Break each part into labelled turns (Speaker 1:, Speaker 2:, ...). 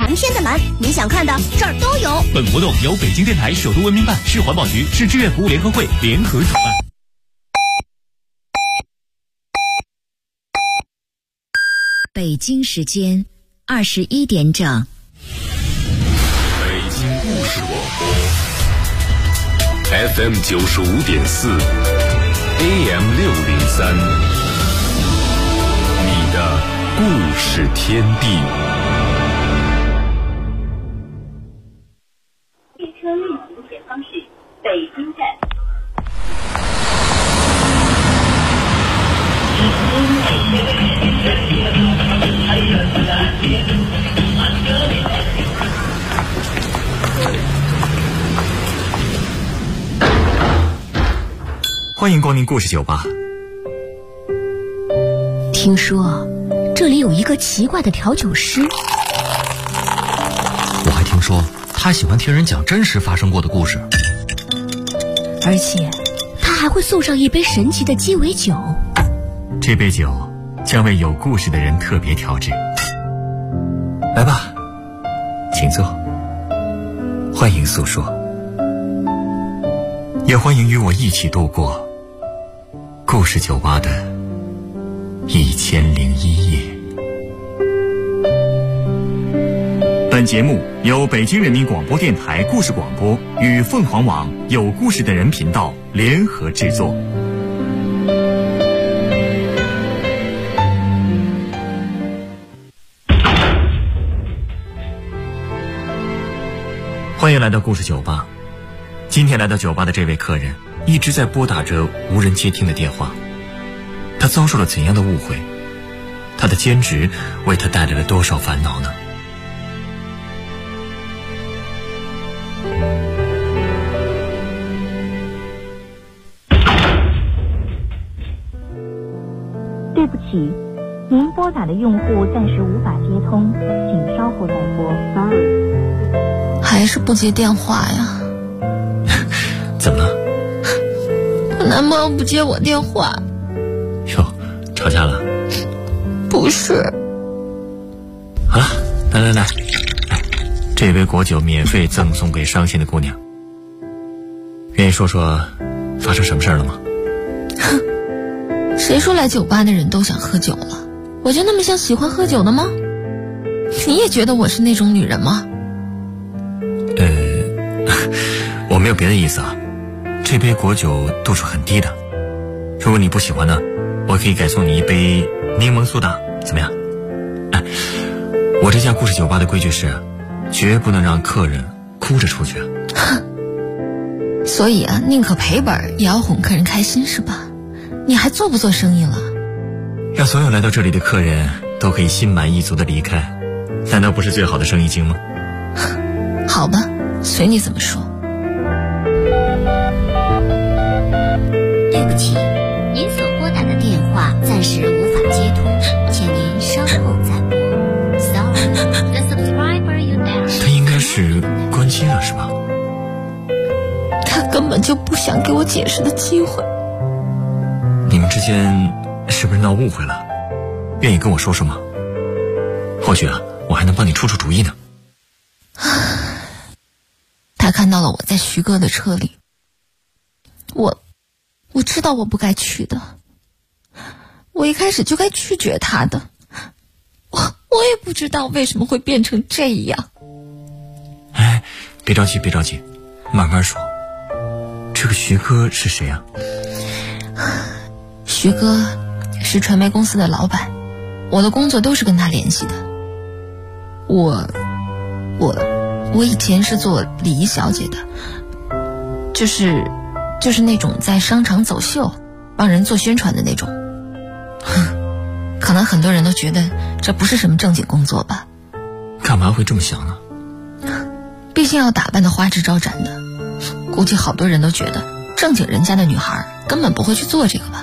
Speaker 1: 尝鲜的蓝，你想看的这儿都有。
Speaker 2: 本活动由北京电台首都文明办、市环保局、市志愿服务联合会联合主办。
Speaker 3: 北京时间21点整。
Speaker 4: 北京故事广播 FM 95.4 AM 603，你的故事天地。
Speaker 5: 列车运行前方是北京站。
Speaker 2: 欢迎光临故事酒吧。
Speaker 1: 听说这里有一个奇怪的调酒师，
Speaker 6: 我还听说他喜欢听人讲真实发生过的故事，
Speaker 1: 而且他还会送上一杯神奇的鸡尾酒。
Speaker 2: 这杯酒将为有故事的人特别调制。来吧，请坐，欢迎诉说，也欢迎与我一起度过故事酒吧的1001夜。本节目由北京人民广播电台故事广播与凤凰网有故事的人频道联合制作。欢迎来到故事酒吧。今天来到酒吧的这位客人一直在拨打着无人接听的电话，他遭受了怎样的误会？他的兼职为他带来了多少烦恼呢？
Speaker 7: 对不起，您拨打的用户暂时无法接通，请稍后再拨。
Speaker 8: 还是不接电话呀？
Speaker 2: 怎么了？
Speaker 8: 我男朋友不接我电话。
Speaker 2: 哟，吵架了？
Speaker 8: 不是。
Speaker 2: 好了，来，这杯果酒免费赠送给伤心的姑娘。愿意说说发生什么事了吗？
Speaker 8: 哼，谁说来酒吧的人都想喝酒了？我就那么像喜欢喝酒的吗？你也觉得我是那种女人吗？
Speaker 2: 我没有别的意思啊，这杯果酒度数很低的，如果你不喜欢呢，我可以改送你一杯柠檬苏打，怎么样？我这家故事酒吧的规矩是，绝不能让客人哭着出去。
Speaker 8: 所以啊，宁可赔本也要哄客人开心是吧？你还做不做生意了？
Speaker 2: 让所有来到这里的客人都可以心满意足的离开，难道不是最好的生意经吗？
Speaker 8: 好吧，随你怎么说。
Speaker 3: 对不起，您所拨打的电话暂时无法接通，请您稍后再拨。Sorry, the subscriber you dialed。
Speaker 2: 他应该是关机了是吧？
Speaker 8: 他根本就不想给我解释的机会。
Speaker 2: 你们之间是不是闹误会了？愿意跟我说说吗？或许啊，我还能帮你出出主意呢。
Speaker 8: 他看到了我在徐哥的车里，我知道我不该去的，我一开始就该拒绝他的，我也不知道为什么会变成这样。
Speaker 2: 哎，别着急，慢慢说。这个徐哥是谁啊？
Speaker 8: 徐哥是传媒公司的老板，我的工作都是跟他联系的。我以前是做礼仪小姐的，就是那种在商场走秀帮人做宣传的那种。可能很多人都觉得这不是什么正经工作吧。
Speaker 2: 干嘛会这么想呢？
Speaker 8: 毕竟要打扮得花枝招展的，估计好多人都觉得正经人家的女孩根本不会去做这个吧。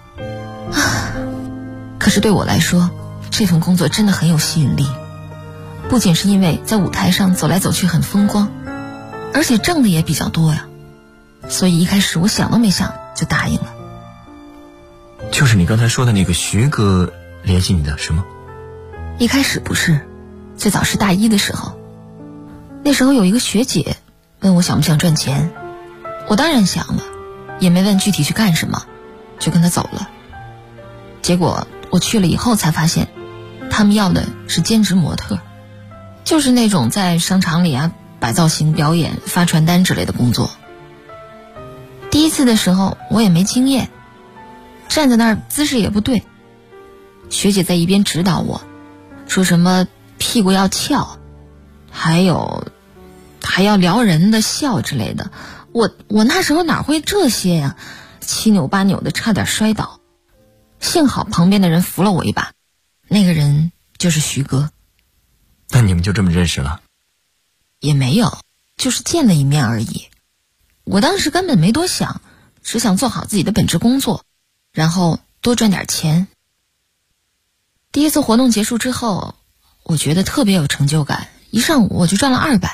Speaker 8: 可是对我来说，这份工作真的很有吸引力，不仅是因为在舞台上走来走去很风光，而且挣的也比较多呀。所以一开始我想都没想就答应了。
Speaker 2: 就是你刚才说的那个徐哥联系你的是吗？
Speaker 8: 一开始不是， 最早是大一的时候，那时候有一个学姐问我想不想赚钱，我当然想了，也没问具体去干什么，就跟她走了。结果我去了以后才发现，他们要的是兼职模特，就是那种在商场里啊摆造型、表演、发传单之类的工作。第一次的时候我也没经验，站在那儿姿势也不对，学姐在一边指导我，说什么屁股要翘，还要撩人的笑之类的。我那时候哪会这些呀，七扭八扭的，差点摔倒。幸好旁边的人扶了我一把，那个人就是徐哥。
Speaker 2: 那你们就这么认识了？
Speaker 8: 也没有，就是见了一面而已。我当时根本没多想，只想做好自己的本职工作，然后多赚点钱。第一次活动结束之后，我觉得特别有成就感，一上午我就赚了200。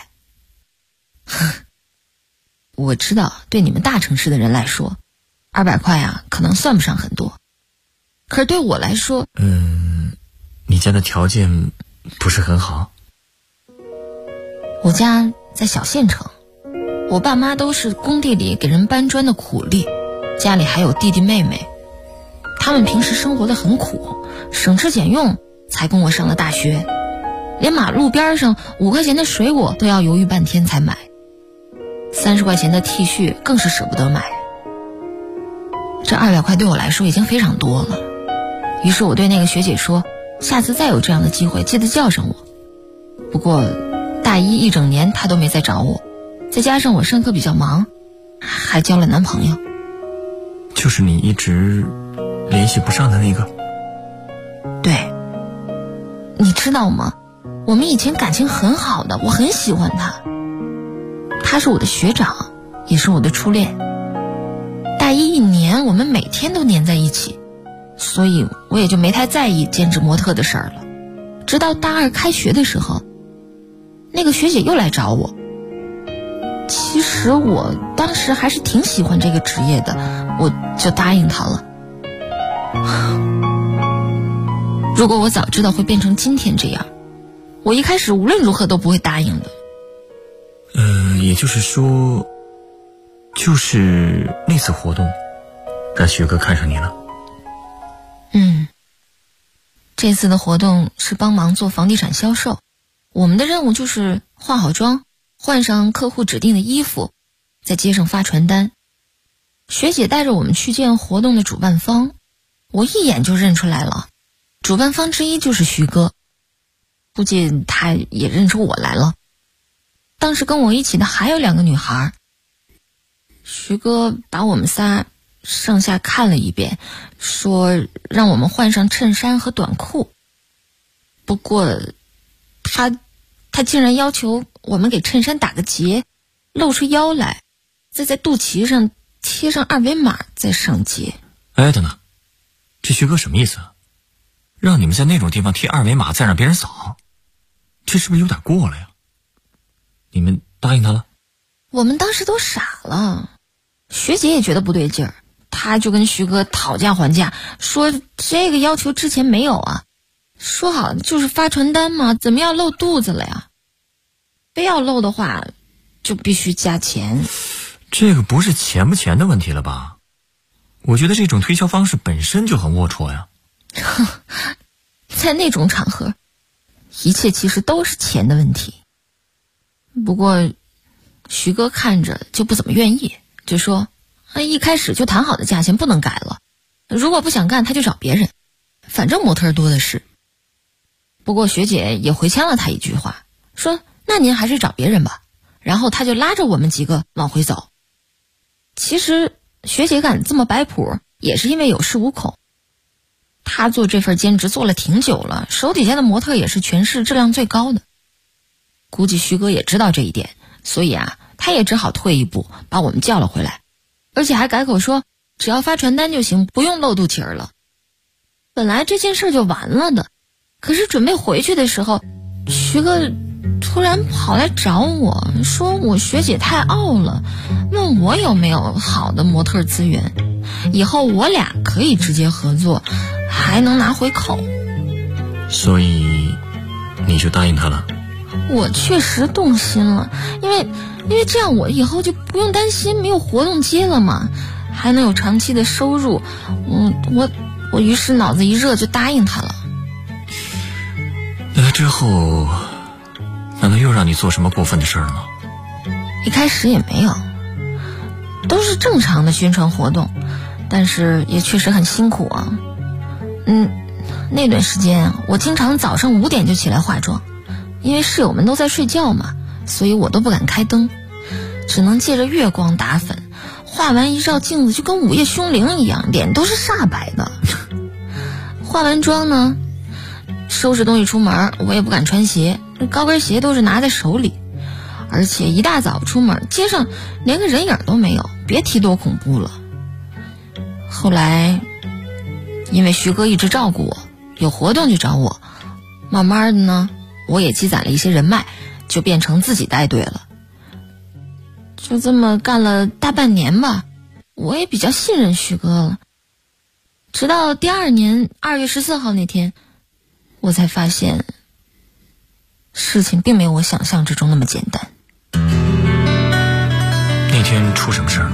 Speaker 8: 我知道对你们大城市的人来说，200块啊可能算不上很多，可是对我来说，
Speaker 2: 你家的条件不是很好？
Speaker 8: 我家在小县城，我爸妈都是工地里给人搬砖的苦力，家里还有弟弟妹妹，他们平时生活得很苦，省吃俭用才供我上了大学，连马路边上5块钱的水果都要犹豫半天才买，30块钱的 T 恤更是舍不得买。这200块对我来说已经非常多了，于是我对那个学姐说，下次再有这样的机会记得叫上我。不过大一一整年她都没再找我，再加上我上课比较忙，还交了男朋友。
Speaker 2: 就是你一直联系不上的那个？
Speaker 8: 对，你知道吗，我们以前感情很好的，我很喜欢他，他是我的学长，也是我的初恋。大一1年我们每天都黏在一起，所以我也就没太在意兼职模特的事儿了。直到大2开学的时候，那个学姐又来找我。其实我当时还是挺喜欢这个职业的，我就答应她了。如果我早知道会变成今天这样，我一开始无论如何都不会答应的。
Speaker 2: 也就是说，就是那次活动让徐哥看上你了？
Speaker 8: 这次的活动是帮忙做房地产销售，我们的任务就是化好妆，换上客户指定的衣服，在街上发传单。学姐带着我们去见活动的主办方，我一眼就认出来了，主办方之一就是徐哥，估计他也认出我来了。当时跟我一起的还有2个女孩，徐哥把我们仨上下看了一遍，说让我们换上衬衫和短裤。不过他竟然要求我们给衬衫打个结，露出腰来，再在肚脐上贴上2维码再上街。
Speaker 2: 等等，这徐哥什么意思啊？让你们在那种地方贴2维码再让别人扫，这是不是有点过了呀？你们答应他了？
Speaker 8: 我们当时都傻了，学姐也觉得不对劲儿，她就跟徐哥讨价还价，说这个要求之前没有啊，说好就是发传单嘛，怎么要露肚子了呀？非要露的话就必须加钱。
Speaker 2: 这个不是钱不钱的问题了吧？我觉得这种推销方式本身就很龌龊呀。
Speaker 8: 在那种场合，一切其实都是钱的问题。不过徐哥看着就不怎么愿意，就说一开始就谈好的价钱不能改了，如果不想干他就找别人，反正模特多的是。不过学姐也回呛了他一句话，说那您还是找别人吧，然后他就拉着我们几个往回走。其实学姐敢这么摆谱也是因为有恃无恐，她做这份兼职做了挺久了，手底下的模特也是全市质量最高的。估计徐哥也知道这一点，所以他也只好退一步把我们叫了回来，而且还改口说只要发传单就行，不用露肚脐儿了。本来这件事就完了的，可是准备回去的时候，徐哥突然跑来找我，说我学姐太傲了，问我有没有好的模特资源，以后我俩可以直接合作，还能拿回扣。
Speaker 2: 所以你就答应他了？
Speaker 8: 我确实动心了，因为这样我以后就不用担心没有活动接了嘛，还能有长期的收入。我于是脑子一热就答应他了。
Speaker 2: 那他之后难道又让你做什么过分的事儿了吗？
Speaker 8: 一开始也没有，都是正常的宣传活动，但是也确实很辛苦啊。那段时间我经常早上5点就起来化妆，因为室友们都在睡觉嘛，所以我都不敢开灯，只能借着月光打粉，化完一照镜子就跟午夜凶铃一样，脸都是煞白的。化完妆呢，收拾东西出门，我也不敢穿鞋，高跟鞋都是拿在手里，而且一大早出门，街上连个人影都没有，别提多恐怖了。后来因为徐哥一直照顾我，有活动就找我，慢慢的呢，我也积攒了一些人脉，就变成自己带队了。就这么干了大半年吧，我也比较信任徐哥了。直到第2年2月14号那天，我才发现事情并没有我想象之中那么简单。
Speaker 2: 那天出什么事儿了？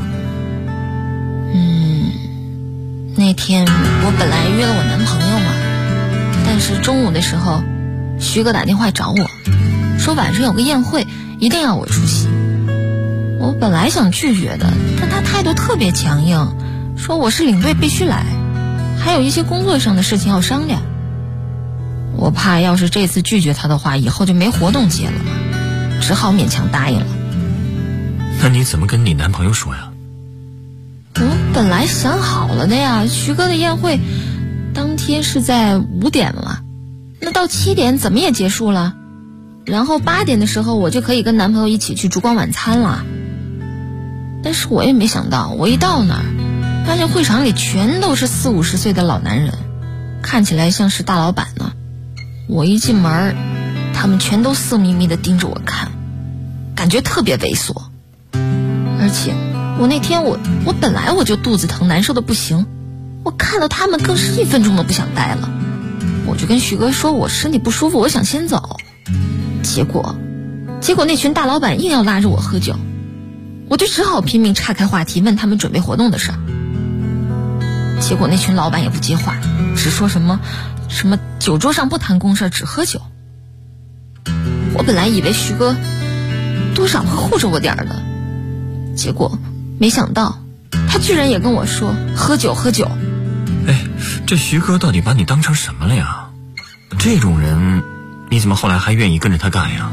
Speaker 8: 那天我本来约了我男朋友嘛，但是中午的时候徐哥打电话找我，说晚上有个宴会一定要我出席。我本来想拒绝的，但他态度特别强硬，说我是领队必须来，还有一些工作上的事情要商量。我怕要是这次拒绝他的话，以后就没活动接了嘛，只好勉强答应了。
Speaker 2: 那你怎么跟你男朋友说呀？
Speaker 8: 我本来想好了的呀，徐哥的宴会当天是在5点了，那到7点怎么也结束了，然后8点的时候我就可以跟男朋友一起去烛光晚餐了。但是我也没想到，我一到那儿发现会场里全都是40-50岁的老男人，看起来像是大老板呢。我一进门，他们全都色眯眯地盯着我看，感觉特别猥琐。而且我那天我本来我就肚子疼，难受的不行，我看到他们更是1分钟都不想待了。我就跟徐哥说我身体不舒服，我想先走。结果那群大老板硬要拉着我喝酒，我就只好拼命岔开话题，问他们准备活动的事儿。结果那群老板也不接话，只说什么酒桌上不谈公事，只喝酒。我本来以为徐哥多少会护着我点儿的，结果没想到他居然也跟我说喝酒。
Speaker 2: 哎，这徐哥到底把你当成什么了呀？这种人你怎么后来还愿意跟着他干呀？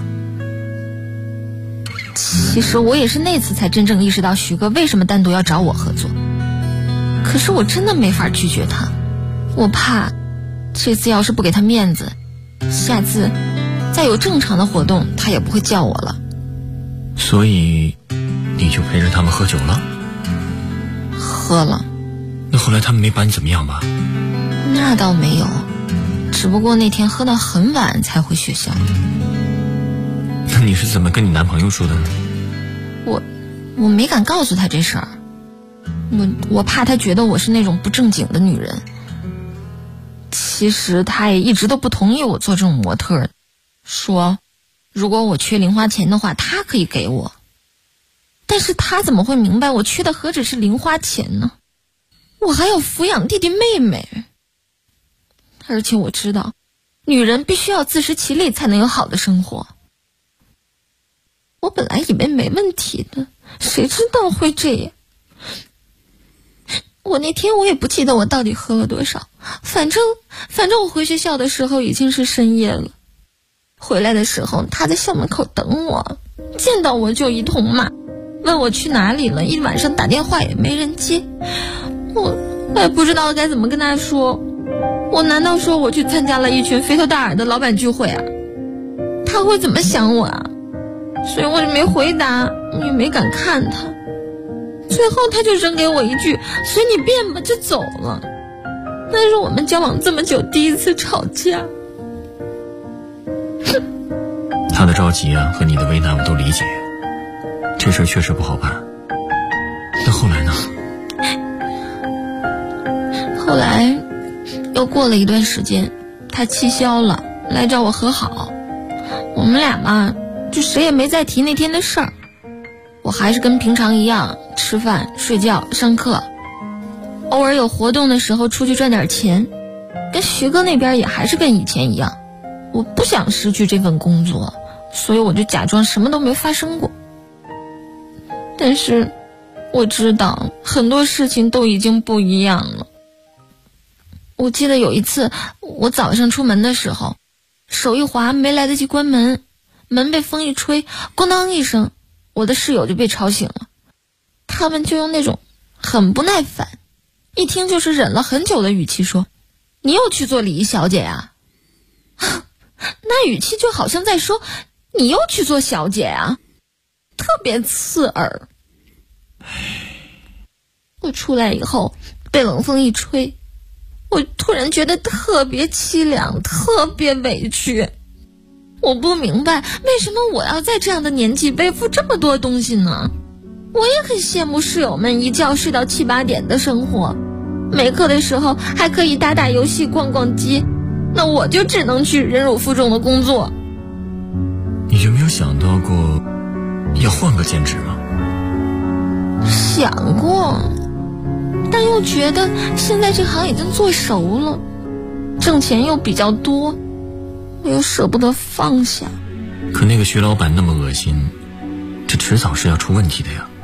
Speaker 8: 其实我也是那次才真正意识到徐哥为什么单独要找我合作，可是我真的没法拒绝他，我怕这次要是不给他面子，下次再有正常的活动他也不会叫我了。
Speaker 2: 所以你就陪着他们喝酒了？
Speaker 8: 喝了。
Speaker 2: 那后来他们没把你怎么样吧？
Speaker 8: 那倒没有，只不过那天喝到很晚才回学校。
Speaker 2: 那你是怎么跟你男朋友说的呢？
Speaker 8: 我没敢告诉他这事儿，我怕他觉得我是那种不正经的女人。其实他也一直都不同意我做这种模特，说如果我缺零花钱的话他可以给我，但是他怎么会明白我缺的何止是零花钱呢？我还要抚养弟弟妹妹，而且我知道女人必须要自食其力才能有好的生活。我本来以为没问题的，谁知道会这样。我那天我也不记得我到底喝了多少，反正我回学校的时候已经是深夜了。回来的时候他在校门口等我，见到我就一通骂，问我去哪里了，一晚上打电话也没人接。我也不知道该怎么跟他说，我难道说我去参加了一群肥头大耳的老板聚会啊？他会怎么想我啊？所以我就没回答，也没敢看他。最后他就扔给我一句随你便吧，就走了。那是我们交往这么久第一次吵架。
Speaker 2: 他的着急啊和你的为难我都理解，这事儿确实不好办。那后来呢？
Speaker 8: 后来又过了一段时间，他气消了，来找我和好。 我们俩嘛，就谁也没再提那天的事儿。我还是跟平常一样吃饭、睡觉、上课，偶尔有活动的时候出去赚点钱，跟徐哥那边也还是跟以前一样。我不想失去这份工作，所以我就假装什么都没发生过。但是我知道很多事情都已经不一样了。我记得有一次我早上出门的时候，手一滑没来得及关门，门被风一吹，咣当一声，我的室友就被吵醒了。他们就用那种很不耐烦，一听就是忍了很久的语气说：“你又去做礼仪小姐呀？”那语气就好像在说：“你又去做小姐呀？”特别刺耳。我出来以后被冷风一吹，我突然觉得特别凄凉，特别委屈。我不明白为什么我要在这样的年纪背负这么多东西呢？我也很羡慕室友们一觉睡到7、8点的生活，没课的时候还可以打打游戏、逛逛街，那我就只能去忍辱负重的工作。
Speaker 2: 你有没有想到过要换个兼职吗？
Speaker 8: 想过，但又觉得现在这行已经做熟了，挣钱又比较多，我又舍不得放下。
Speaker 2: 可那个徐老板那么恶心，这迟早是要出问题的呀。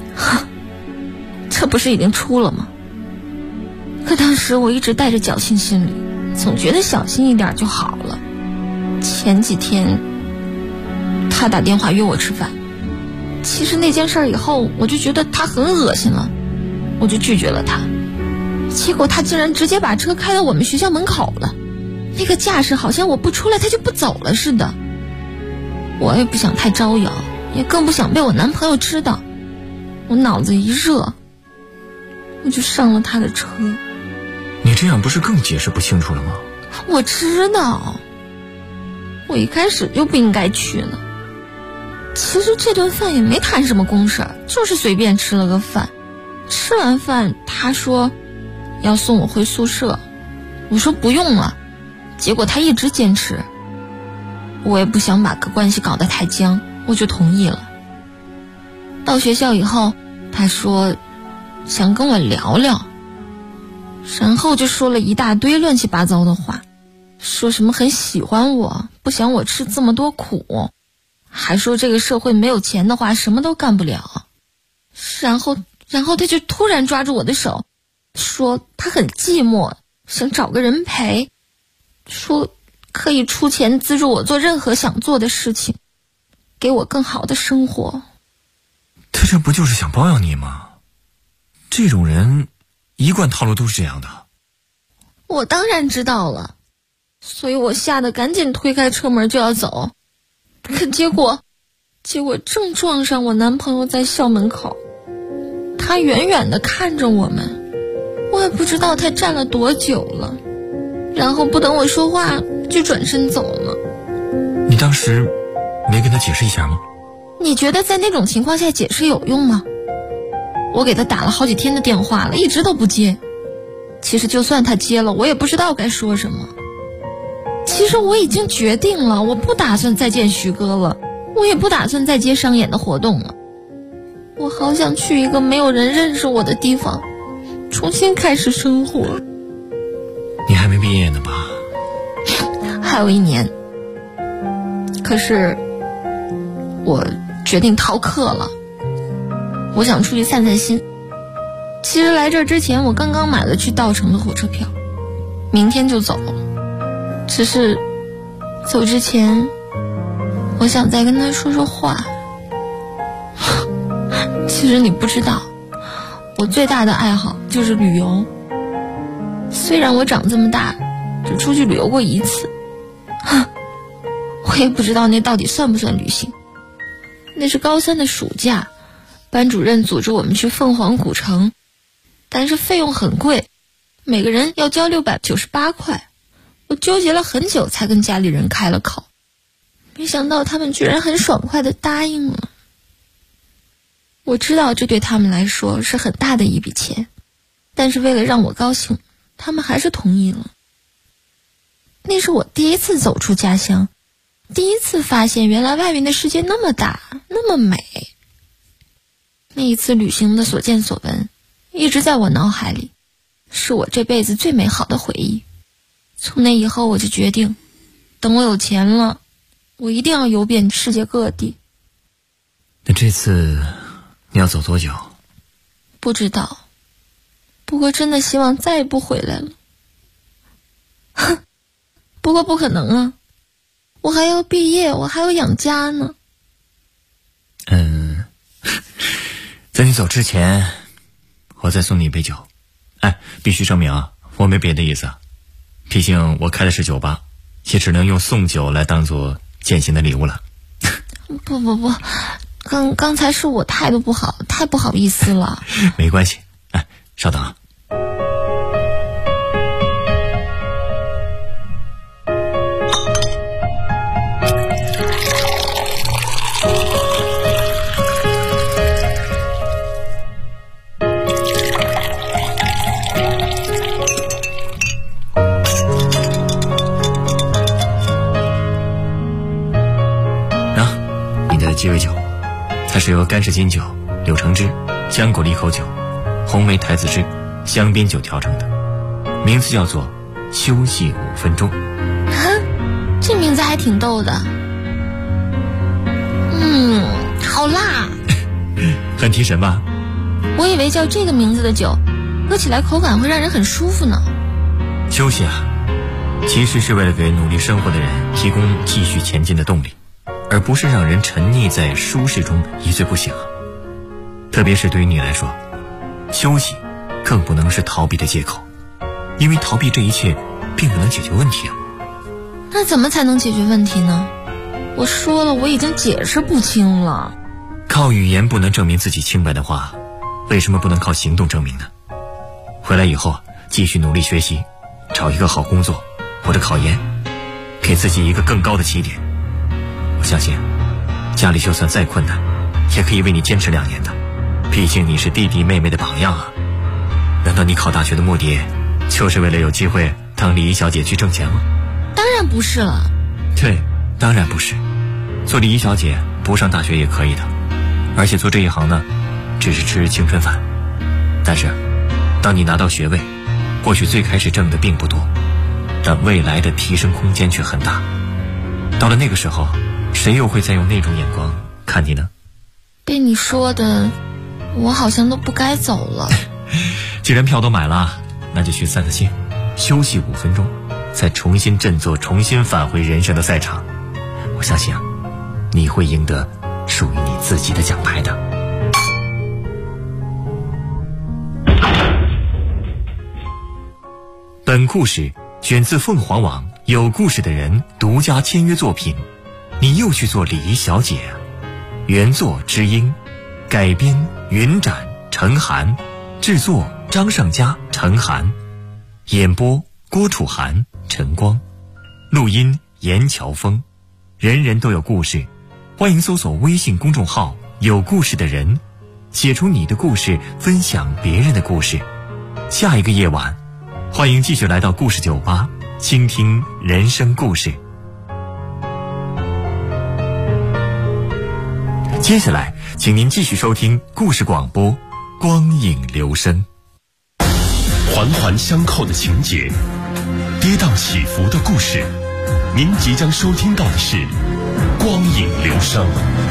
Speaker 8: 这不是已经出了吗？可当时我一直带着侥幸心理，总觉得小心一点就好了。前几天他打电话约我吃饭，其实那件事以后我就觉得他很恶心了，我就拒绝了他。结果他竟然直接把车开到我们学校门口了，那个架势好像我不出来他就不走了似的。我也不想太招摇，也更不想被我男朋友知道。我脑子一热，我就上了他的车。
Speaker 2: 你这样不是更解释不清楚了吗？
Speaker 8: 我知道，我一开始就不应该去呢。其实这顿饭也没谈什么公事，就是随便吃了个饭。吃完饭他说要送我回宿舍，我说不用了，结果他一直坚持。我也不想把关系搞得太僵，我就同意了。到学校以后，他说想跟我聊聊，然后就说了一大堆乱七八糟的话，说什么很喜欢我，不想我吃这么多苦，还说这个社会没有钱的话什么都干不了。然后他就突然抓住我的手，说他很寂寞，想找个人陪，说可以出钱资助我做任何想做的事情，给我更好的生活。
Speaker 2: 他这不就是想包养你吗？这种人一贯套路都是这样的。
Speaker 8: 我当然知道了，所以我吓得赶紧推开车门就要走，可结果正撞上我男朋友在校门口。他远远地看着我们，我也不知道他站了多久了，然后不等我说话就转身走了。
Speaker 2: 你当时没跟他解释一下吗？
Speaker 8: 你觉得在那种情况下解释有用吗？我给他打了好几天的电话了，一直都不接。其实就算他接了，我也不知道该说什么。其实我已经决定了，我不打算再见徐哥了，我也不打算再接商演的活动了。我好想去一个没有人认识我的地方，重新开始生活。
Speaker 2: 你还没毕业呢吧？
Speaker 8: 还有1年。可是我决定逃课了，我想出去散散心。其实来这儿之前我刚刚买了去稻城的火车票，明天就走。只是走之前我想再跟他说说话。其实你不知道，我最大的爱好就是旅游。虽然我长这么大只出去旅游过1次，我也不知道那到底算不算旅行。那是高3的暑假，班主任组织我们去凤凰古城，但是费用很贵，每个人要交698块。我纠结了很久才跟家里人开了口，没想到他们居然很爽快地答应了。我知道这对他们来说是很大的一笔钱，但是为了让我高兴，他们还是同意了。那是我第一次走出家乡， 第一次发现原来外面的世界那么大，那么美。那一次旅行的所见所闻，一直在我脑海里，是我这辈子最美好的回忆。从那以后我就决定，等我有钱了，我一定要游遍世界各地。
Speaker 2: 那这次你要走多久？
Speaker 8: 不知道，不过真的希望再也不回来了。不过不可能啊，我还要毕业，我还要养家呢。
Speaker 2: 在你走之前，我再送你一杯酒。必须声明啊，我没别的意思啊，毕竟我开的是酒吧，也只能用送酒来当做践行的礼物了。
Speaker 8: 不，刚才是我态度不好，太不好意思了。
Speaker 2: 没关系，稍等啊。鸡尾酒，它是由干式金酒、柳橙汁、浆果利口酒、红梅台子汁、香槟酒调成的，名字叫做休息5分钟。
Speaker 8: 这名字还挺逗的。好辣。
Speaker 2: 很提神吧？
Speaker 8: 我以为叫这个名字的酒喝起来口感会让人很舒服呢。
Speaker 2: 休息啊，其实是为了给努力生活的人提供继续前进的动力，而不是让人沉溺在舒适中一醉不醒。特别是对于你来说，休息更不能是逃避的借口，因为逃避这一切并不能解决问题啊。
Speaker 8: 那怎么才能解决问题呢？我说了，我已经解释不清了。
Speaker 2: 靠语言不能证明自己清白的话，为什么不能靠行动证明呢？回来以后继续努力学习，找一个好工作或者考研，给自己一个更高的起点。我相信家里就算再困难，也可以为你坚持2年的，毕竟你是弟弟妹妹的榜样啊。难道你考大学的目的就是为了有机会当礼仪小姐去挣钱吗？
Speaker 8: 当然不是了。
Speaker 2: 对，当然不是。做礼仪小姐不上大学也可以的，而且做这一行呢，只是吃青春饭。但是当你拿到学位，或许最开始挣的并不多，但未来的提升空间却很大。到了那个时候，谁又会再用那种眼光看你呢？
Speaker 8: 被你说的我好像都不该走了。
Speaker 2: 既然票都买了，那就去散散心，休息5分钟，再重新振作，重新返回人生的赛场。我相信啊，你会赢得属于你自己的奖牌的。本故事选自凤凰网有故事的人独家签约作品。你又去做礼仪小姐。原作知音，改编云展、陈涵，制作张尚佳、陈涵，演播郭楚涵、陈光，录音严乔峰。人人都有故事，欢迎搜索微信公众号有故事的人，写出你的故事，分享别人的故事。下一个夜晚，欢迎继续来到故事酒吧，倾听人生故事。接下来请您继续收听故事广播，光影留声。
Speaker 4: 环环相扣的情节，跌宕起伏的故事，您即将收听到的是光影留声。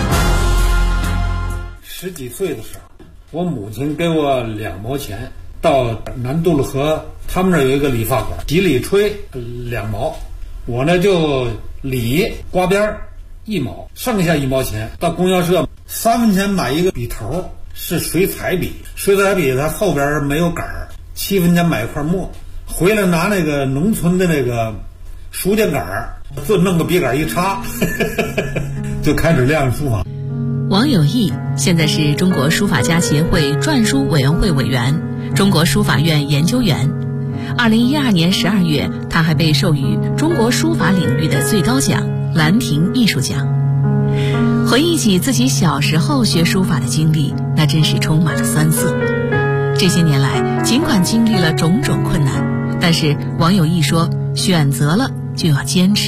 Speaker 9: 10几岁的时候，我母亲给我2毛钱，到南渡了河，他们那儿有一个理发馆，洗理吹2毛，我呢就理刮边1毛，剩下1毛钱到供销社3分钱买一个笔头，是水彩笔，水彩笔它后边没有杆儿，7分钱买一块墨，回来拿那个农村的那个书架杆儿，就弄个笔杆一插就开始练书法。
Speaker 10: 王有义现在是中国书法家协会篆书委员会委员，中国书法院研究员。2012年12月，他还被授予中国书法领域的最高奖兰亭艺术奖。回忆起自己小时候学书法的经历，那真是充满了酸涩。这些年来，尽管经历了种种困难，但是王有义说，选择了就要坚持。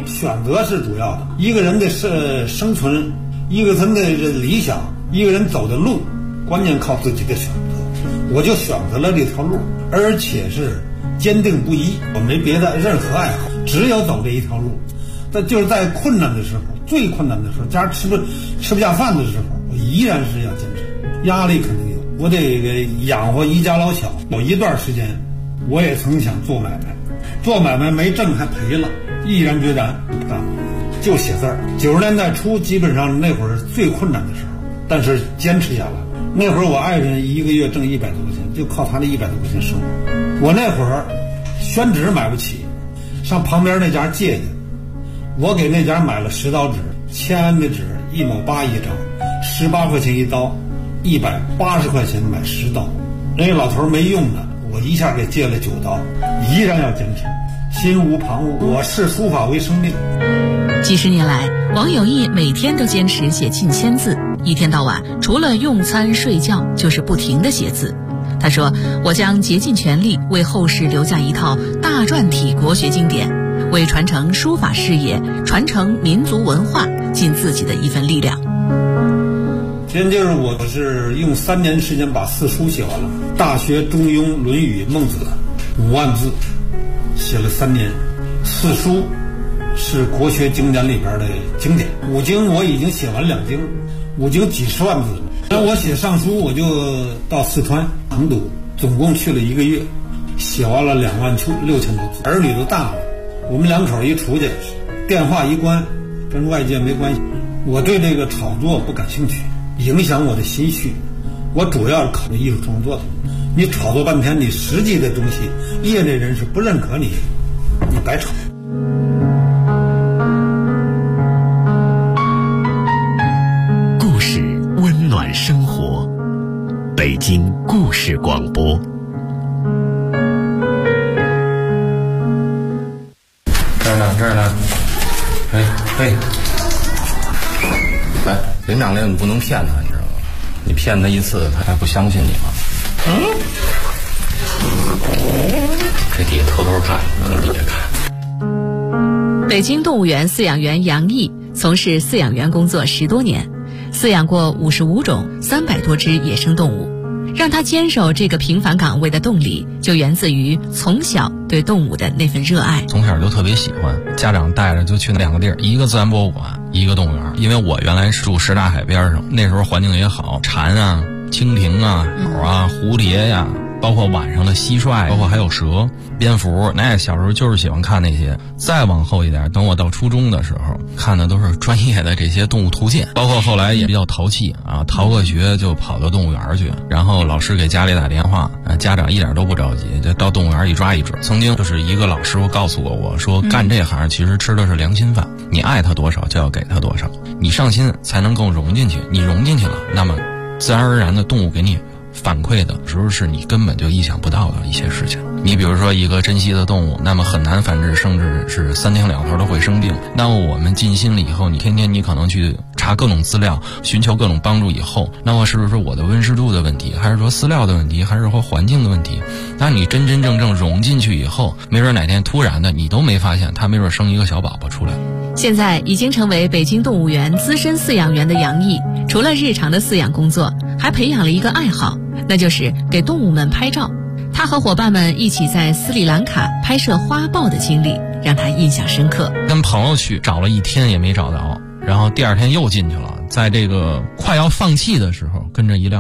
Speaker 9: 选择是主要的。一个人的生存，一个人的理想，一个人走的路，关键靠自己的选择。我就选择了这条路，而且是坚定不移，我没别的任何爱好，只有走这一条路。但就是在困难的时候，最困难的时候，家吃不下饭的时候，我依然是要坚持。压力肯定有，我得养活一家老小。有一段时间，我也曾想做买卖，做买卖没挣还赔了，毅然决然不干，就写字儿。90年代初，基本上那会儿最困难的时候，但是坚持下来。那会儿我爱人一个月挣100多块钱，就靠他那100多块钱生活。我那会儿宣纸买不起，上旁边那家借去，我给那家买了10刀纸，签的纸1毛8一张，18块钱一刀，180块钱买10刀。那个老头没用的，我一下给借了9刀，依然要坚持，心无旁骛。我视书法为生命。
Speaker 10: 几十年来，王有义每天都坚持写近1000字，一天到晚除了用餐睡觉就是不停地写字。他说，我将竭尽全力为后世留下一套大篆体国学经典，为传承书法事业、传承民族文化尽自己的一份力量。
Speaker 9: 现就是我是用3年时间把4书写完了，《大学》《中庸》《论语》《孟子》5万字，写了3年。4书是国学经典里边的经典，5经我已经写完2经，5经几十万字了。那我写上书，我就到四川成都，总共去了1个月，写完了26000多字。儿女都大了，我们2口一出去，电话一关，跟外界没关系。我对这个炒作不感兴趣，影响我的心绪。我主要是考虑艺术创作的。你炒作半天，你实际的东西，业内人士不认可你，你白炒。
Speaker 4: 故事温暖生活，北京故事广播。
Speaker 11: 这儿呢，嘿，来，林长烈，你不能骗他，你知道吗？你骗他一次，他还不相信你吗？这底下偷偷看，从底下看。
Speaker 10: 北京动物园饲养员杨毅从事饲养员工作10多年，饲养过55种300多只野生动物。让他坚守这个平凡岗位的动力，就源自于从小对动物的那份热爱。
Speaker 6: 从小就特别喜欢，家长带着就去2个地儿，一个自然博物馆，一个动物园。因为我原来是住什刹海边上，那时候环境也好，蝉啊、蜻蜓啊、鸟啊、蝴蝶呀，包括晚上的蟋蟀，包括还有蛇、蝙蝠。那小时候就是喜欢看那些。再往后一点，等我到初中的时候，看的都是专业的这些动物图鉴，包括后来也比较淘气啊，逃个学就跑到动物园去，然后老师给家里打电话，家长一点都不着急，就到动物园一抓一只。曾经就是一个老师傅告诉我说干这行其实吃的是良心饭，你爱他多少就要给他多少，你上心才能够融进去，你融进去了，那么自然而然的动物给你反馈的时候是你根本就意想不到的一些事情。你比如说一个珍稀的动物，那么很难繁殖，甚至是3天2头都会生病。那么我们尽心了以后，你天天你可能去查各种资料，寻求各种帮助以后，那么是不是我的温湿度的问题，还是说饲料的问题，还是说环境的问题？那你真真正正融进去以后，没准哪天突然的你都没发现，它没准生一个小宝宝出来。
Speaker 10: 现在已经成为北京动物园资深饲养员的杨毅，除了日常的饲养工作，还培养了一个爱好，那就是给动物们拍照。他和伙伴们一起在斯里兰卡拍摄花豹的经历让他印象深刻。
Speaker 6: 跟朋友去找了1天也没找到，然后第2天又进去了，在这个快要放弃的时候，跟着一辆